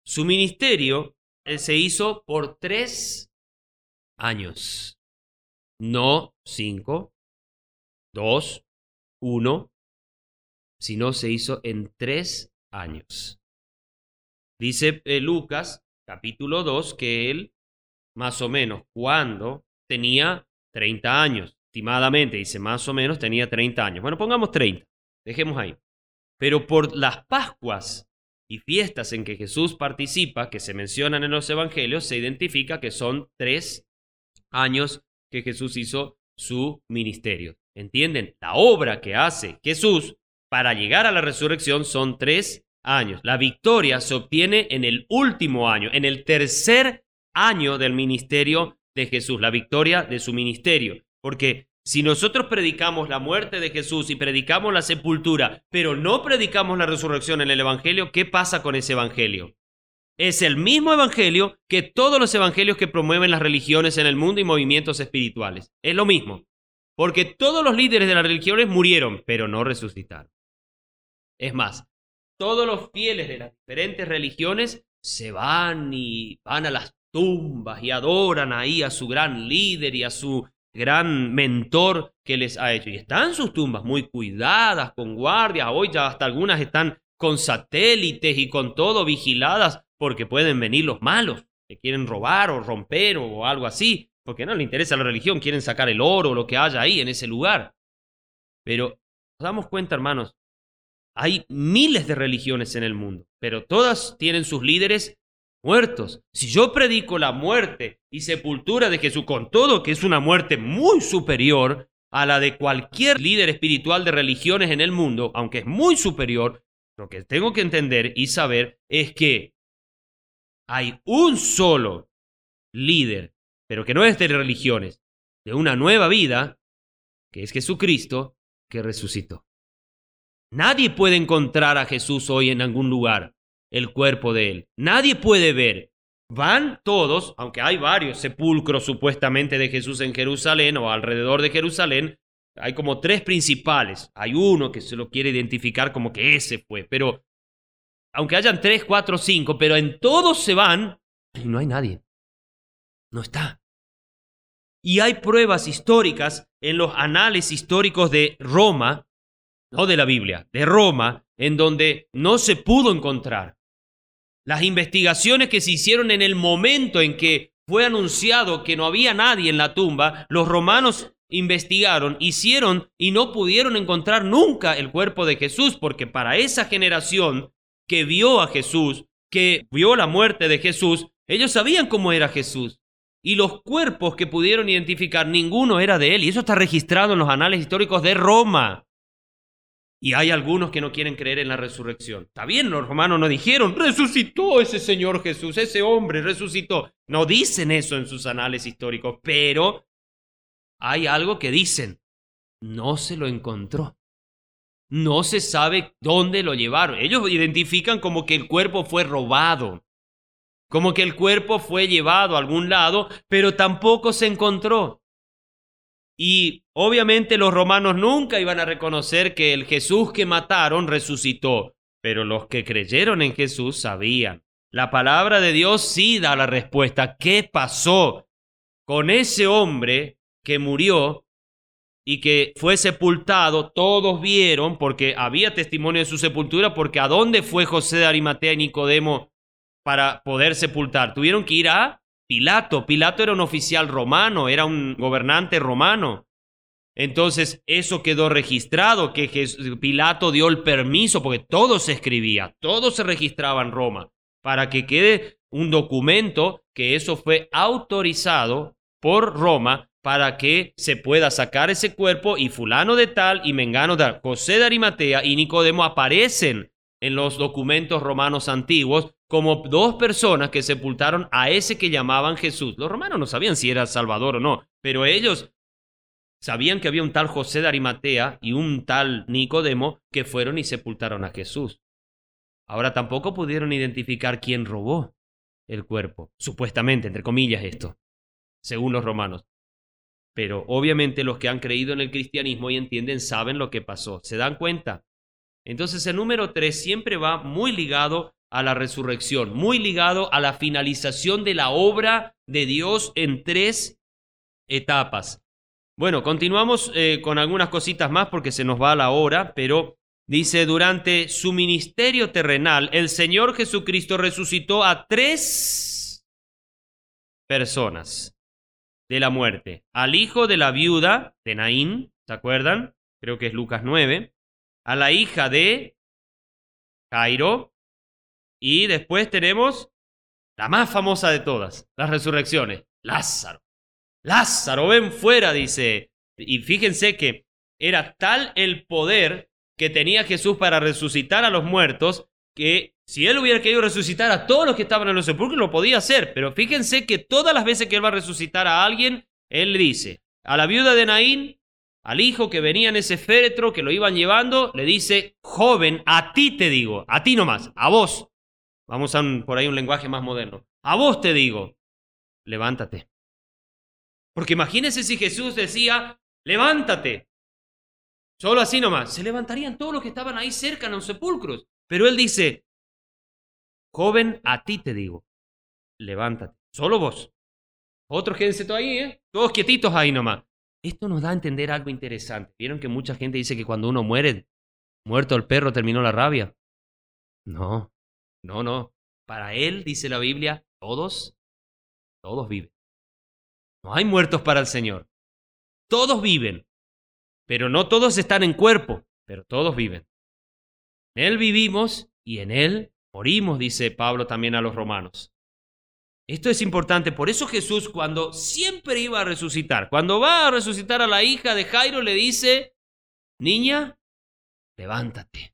Su ministerio eh, se hizo por tres años, no cinco, dos, uno, sino se hizo en tres años. Dice eh, Lucas, capítulo dos, que él, más o menos, cuando tenía treinta años, estimadamente, dice más o menos, tenía treinta años. Bueno, pongamos treinta, dejemos ahí. Pero por las Pascuas y fiestas en que Jesús participa, que se mencionan en los evangelios, se identifica que son tres años que Jesús hizo su ministerio. ¿Entienden? La obra que hace Jesús para llegar a la resurrección son tres años. La victoria se obtiene en el último año, en el tercer año del ministerio de Jesús, la victoria de su ministerio. Porque si nosotros predicamos la muerte de Jesús y predicamos la sepultura, pero no predicamos la resurrección en el evangelio, ¿qué pasa con ese evangelio? Es el mismo evangelio que todos los evangelios que promueven las religiones en el mundo y movimientos espirituales. Es lo mismo, porque todos los líderes de las religiones murieron, pero no resucitaron. Es más, todos los fieles de las diferentes religiones se van y van a las tumbas y adoran ahí a su gran líder y a su gran mentor que les ha hecho. Y están sus tumbas muy cuidadas, con guardias. Hoy ya hasta algunas están con satélites y con todo vigiladas, porque pueden venir los malos que quieren robar o romper o algo así, porque no les interesa la religión, quieren sacar el oro o lo que haya ahí en ese lugar. Pero nos damos cuenta, hermanos, hay miles de religiones en el mundo, pero todas tienen sus líderes muertos. Si yo predico la muerte y sepultura de Jesús, con todo que es una muerte muy superior a la de cualquier líder espiritual de religiones en el mundo, aunque es muy superior, lo que tengo que entender y saber es que hay un solo líder, pero que no es de religiones, de una nueva vida, que es Jesucristo, que resucitó. Nadie puede encontrar a Jesús hoy en algún lugar, el cuerpo de él. Nadie puede ver. Van todos, aunque hay varios sepulcros supuestamente de Jesús en Jerusalén o alrededor de Jerusalén, hay como tres principales. Hay uno que se lo quiere identificar como que ese fue, pero aunque hayan tres, cuatro, cinco, pero en todos se van y no hay nadie. No está. Y hay pruebas históricas en los anales históricos de Roma, no de la Biblia, de Roma, en donde no se pudo encontrar. Las investigaciones que se hicieron en el momento en que fue anunciado que no había nadie en la tumba, los romanos investigaron, hicieron y no pudieron encontrar nunca el cuerpo de Jesús, porque para esa generación que vio a Jesús, que vio la muerte de Jesús, ellos sabían cómo era Jesús. Y los cuerpos que pudieron identificar, ninguno era de él. Y eso está registrado en los anales históricos de Roma. Y hay algunos que no quieren creer en la resurrección. Está bien, los romanos no dijeron, resucitó ese Señor Jesús, ese hombre resucitó. No dicen eso en sus anales históricos, pero hay algo que dicen, no se lo encontró. No se sabe dónde lo llevaron. Ellos identifican como que el cuerpo fue robado, como que el cuerpo fue llevado a algún lado, pero tampoco se encontró. Y obviamente los romanos nunca iban a reconocer que el Jesús que mataron resucitó, pero los que creyeron en Jesús sabían. La palabra de Dios sí da la respuesta. ¿Qué pasó con ese hombre que murió y que fue sepultado? Todos vieron, porque había testimonio de su sepultura, porque ¿a dónde fue José de Arimatea y Nicodemo para poder sepultar? Tuvieron que ir a Pilato. Pilato era un oficial romano, era un gobernante romano. Entonces eso quedó registrado, que Pilato dio el permiso, porque todo se escribía, todo se registraba en Roma, para que quede un documento que eso fue autorizado por Roma para que se pueda sacar ese cuerpo, y fulano de tal y mengano de tal, José de Arimatea y Nicodemo aparecen en los documentos romanos antiguos como dos personas que sepultaron a ese que llamaban Jesús. Los romanos no sabían si era Salvador o no, pero ellos sabían que había un tal José de Arimatea y un tal Nicodemo que fueron y sepultaron a Jesús. Ahora tampoco pudieron identificar quién robó el cuerpo, supuestamente, entre comillas esto, según los romanos. Pero obviamente los que han creído en el cristianismo y entienden saben lo que pasó. ¿Se dan cuenta? Entonces el número tres siempre va muy ligado a la resurrección, muy ligado a la finalización de la obra de Dios en tres etapas. Bueno, continuamos eh, con algunas cositas más porque se nos va la hora, pero dice, durante su ministerio terrenal, el Señor Jesucristo resucitó a tres personas de la muerte. Al hijo de la viuda de Naín, ¿se acuerdan? Creo que es Lucas nueve. A la hija de Jairo. Y después tenemos la más famosa de todas, las resurrecciones, Lázaro. Lázaro, ven fuera, dice. Y fíjense que era tal el poder que tenía Jesús para resucitar a los muertos, que si él hubiera querido resucitar a todos los que estaban en los sepulcros, lo podía hacer. Pero fíjense que todas las veces que él va a resucitar a alguien, él le dice, a la viuda de Naín, al hijo que venía en ese féretro, que lo iban llevando, le dice, joven, a ti te digo, a ti nomás, a vos. Vamos a un, por ahí un lenguaje más moderno. A vos te digo, levántate. Porque imagínense si Jesús decía, levántate. Solo así nomás. Se levantarían todos los que estaban ahí cerca en los sepulcros. Pero él dice, joven, a ti te digo, levántate. Solo vos. Otros quédense todos ahí, ¿eh? Todos quietitos ahí nomás. Esto nos da a entender algo interesante. ¿Vieron que mucha gente dice que cuando uno muere, muerto el perro, terminó la rabia? No, no, no. Para él, dice la Biblia, todos, todos viven. No hay muertos para el Señor. Todos viven, pero no todos están en cuerpo, pero todos viven. En Él vivimos y en Él morimos, dice Pablo también a los romanos. Esto es importante, por eso Jesús cuando siempre iba a resucitar, cuando va a resucitar a la hija de Jairo le dice, niña, levántate.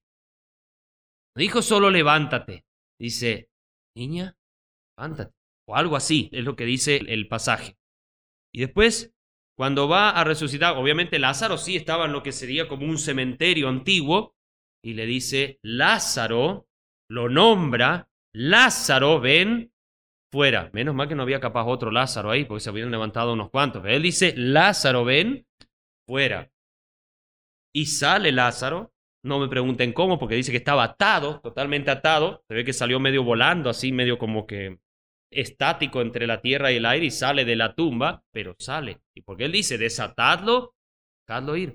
No dijo solo levántate, dice, niña, levántate, o algo así, es lo que dice el pasaje. Y después, cuando va a resucitar, obviamente Lázaro sí estaba en lo que sería como un cementerio antiguo, y le dice, Lázaro, lo nombra, Lázaro, ven fuera. Menos mal que no había capaz otro Lázaro ahí, porque se habían levantado unos cuantos. Él dice, Lázaro, ven fuera. Y sale Lázaro, no me pregunten cómo, porque dice que estaba atado, totalmente atado, se ve que salió medio volando, así medio como que estático entre la tierra y el aire y sale de la tumba, pero sale. Y porque él dice, desatadlo, dejadlo ir.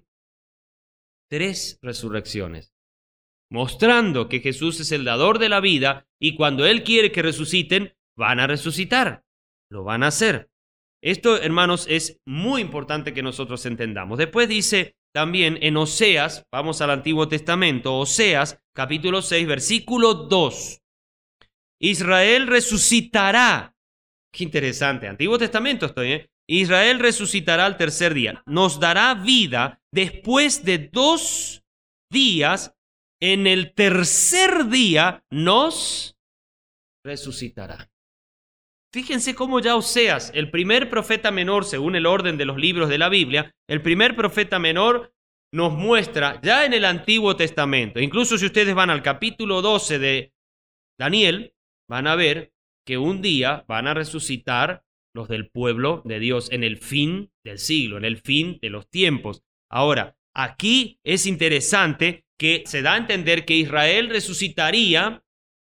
Tres resurrecciones, mostrando que Jesús es el dador de la vida y cuando Él quiere que resuciten, van a resucitar, lo van a hacer. Esto, hermanos, es muy importante que nosotros entendamos. Después dice también en Oseas, vamos al Antiguo Testamento, Oseas, capítulo seis, versículo dos. Israel resucitará. Qué interesante, Antiguo Testamento estoy, ¿eh? Israel resucitará al tercer día. Nos dará vida después de dos días. En el tercer día nos resucitará. Fíjense cómo ya Oseas, el primer profeta menor, según el orden de los libros de la Biblia, el primer profeta menor nos muestra ya en el Antiguo Testamento, incluso si ustedes van al capítulo doce de Daniel, van a ver que un día van a resucitar los del pueblo de Dios en el fin del siglo, en el fin de los tiempos. Ahora, aquí es interesante que se da a entender que Israel resucitaría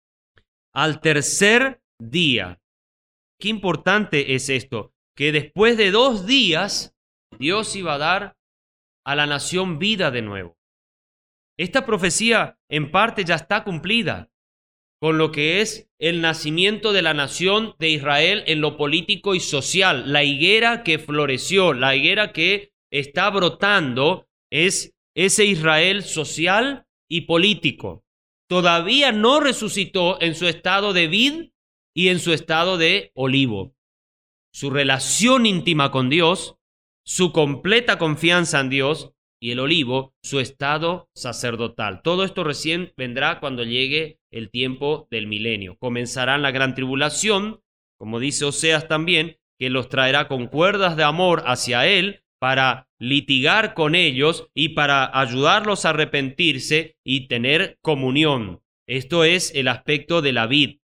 al tercer día. Qué importante es esto, que después de dos días Dios iba a dar a la nación vida de nuevo. Esta profecía en parte ya está cumplida con lo que es el nacimiento de la nación de Israel en lo político y social. La higuera que floreció, la higuera que está brotando es ese Israel social y político. Todavía no resucitó en su estado de vid y en su estado de olivo. Su relación íntima con Dios, su completa confianza en Dios y el olivo, su estado sacerdotal. Todo esto recién vendrá cuando llegue el tiempo del milenio. Comenzará la gran tribulación, como dice Oseas también, que los traerá con cuerdas de amor hacia él para litigar con ellos y para ayudarlos a arrepentirse y tener comunión. Esto es el aspecto de la vid.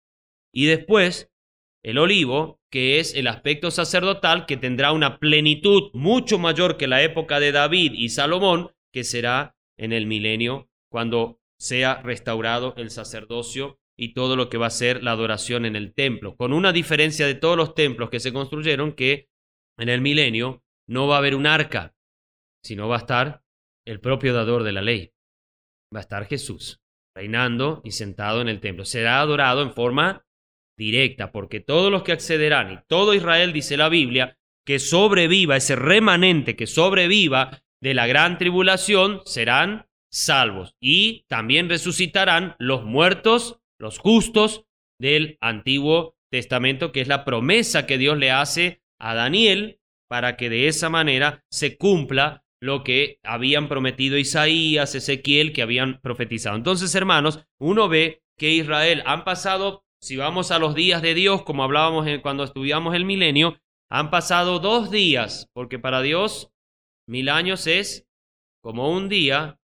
Y después, el olivo, que es el aspecto sacerdotal, que tendrá una plenitud mucho mayor que la época de David y Salomón, que será en el milenio, cuando sea restaurado el sacerdocio y todo lo que va a ser la adoración en el templo, con una diferencia de todos los templos que se construyeron, que en el milenio no va a haber un arca, sino va a estar el propio dador de la ley, va a estar Jesús reinando y sentado en el templo. Será adorado en forma directa, porque todos los que accederán, y todo Israel, dice la Biblia, que sobreviva, ese remanente que sobreviva de la gran tribulación, serán salvos. Y también resucitarán los muertos, los justos del Antiguo Testamento, que es la promesa que Dios le hace a Daniel, para que de esa manera se cumpla lo que habían prometido Isaías, Ezequiel, que habían profetizado. Entonces, hermanos, uno ve que Israel han pasado, si vamos a los días de Dios, como hablábamos en, cuando estudiamos el milenio, han pasado dos días, porque para Dios mil años es como un día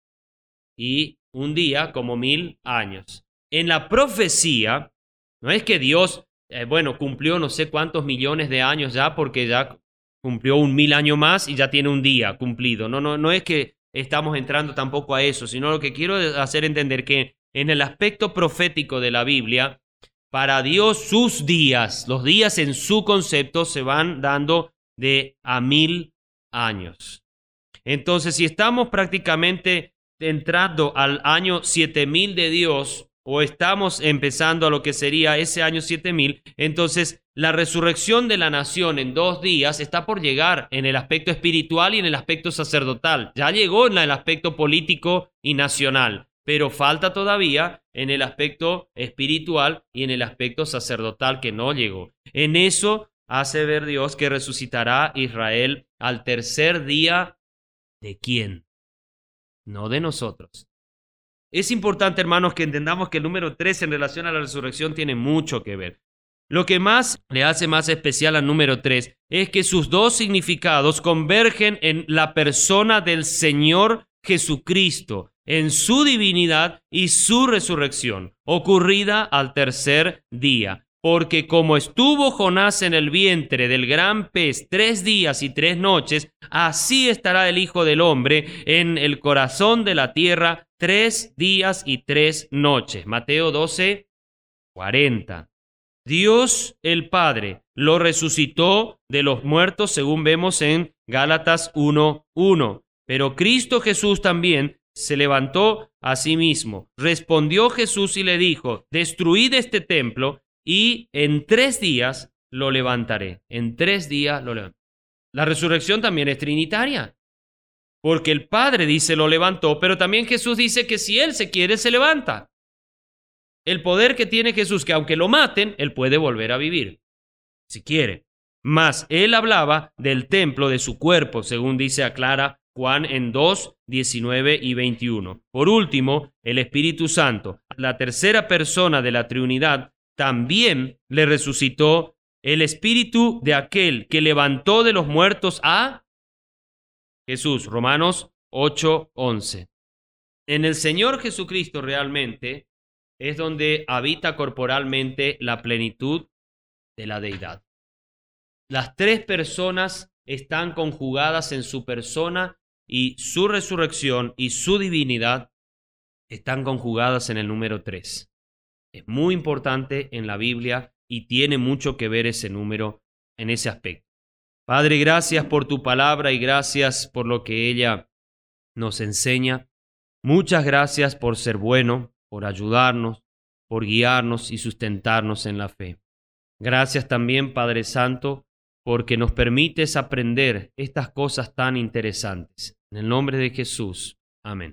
y un día como mil años. En la profecía, no es que Dios, eh, bueno, cumplió no sé cuántos millones de años ya, porque ya cumplió un mil años más y ya tiene un día cumplido. No, no, no es que estamos entrando tampoco a eso, sino lo que quiero hacer entender que en el aspecto profético de la Biblia, para Dios sus días, los días en su concepto se van dando de a mil años. Entonces, si estamos prácticamente entrando al año siete mil de Dios, o estamos empezando a lo que sería ese año siete mil, entonces la resurrección de la nación en dos días está por llegar en el aspecto espiritual y en el aspecto sacerdotal. Ya llegó en el aspecto político y nacional, pero falta todavía en el aspecto espiritual y en el aspecto sacerdotal, que no llegó. En eso hace ver Dios que resucitará Israel al tercer día. ¿De quién? No de nosotros. Es importante, hermanos, que entendamos que el número tres en relación a la resurrección tiene mucho que ver. Lo que más le hace más especial al número tres es que sus dos significados convergen en la persona del Señor Jesucristo, en su divinidad y su resurrección, ocurrida al tercer día. Porque como estuvo Jonás en el vientre del gran pez tres días y tres noches, así estará el Hijo del Hombre en el corazón de la tierra tres días y tres noches. Mateo doce, cuarenta. Dios el Padre lo resucitó de los muertos, según vemos en Gálatas uno, uno. Pero Cristo Jesús también se levantó a sí mismo. Respondió Jesús y le dijo: destruid este templo, y en tres días lo levantaré. En tres días lo levantaré. La resurrección también es trinitaria, porque el Padre dice lo levantó, pero también Jesús dice que si Él se quiere, se levanta. El poder que tiene Jesús, que aunque lo maten, Él puede volver a vivir, si quiere. Mas Él hablaba del templo de su cuerpo, según dice aclara Juan en dos, diecinueve y veintiuno. Por último, el Espíritu Santo, la tercera persona de la Trinidad, también le resucitó el espíritu de aquel que levantó de los muertos a Jesús. Romanos ocho, once. En el Señor Jesucristo realmente es donde habita corporalmente la plenitud de la deidad. Las tres personas están conjugadas en su persona, y su resurrección y su divinidad están conjugadas en el número tres. Es muy importante en la Biblia y tiene mucho que ver ese número en ese aspecto. Padre, gracias por tu palabra y gracias por lo que ella nos enseña. Muchas gracias por ser bueno, por ayudarnos, por guiarnos y sustentarnos en la fe. Gracias también, Padre Santo, porque nos permites aprender estas cosas tan interesantes. En el nombre de Jesús. Amén.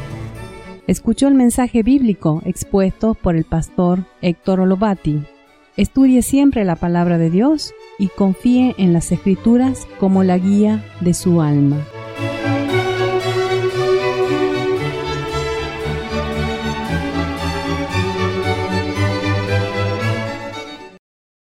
Escuchó el mensaje bíblico expuesto por el pastor Héctor Olovati. Estudie siempre la palabra de Dios y confíe en las Escrituras como la guía de su alma.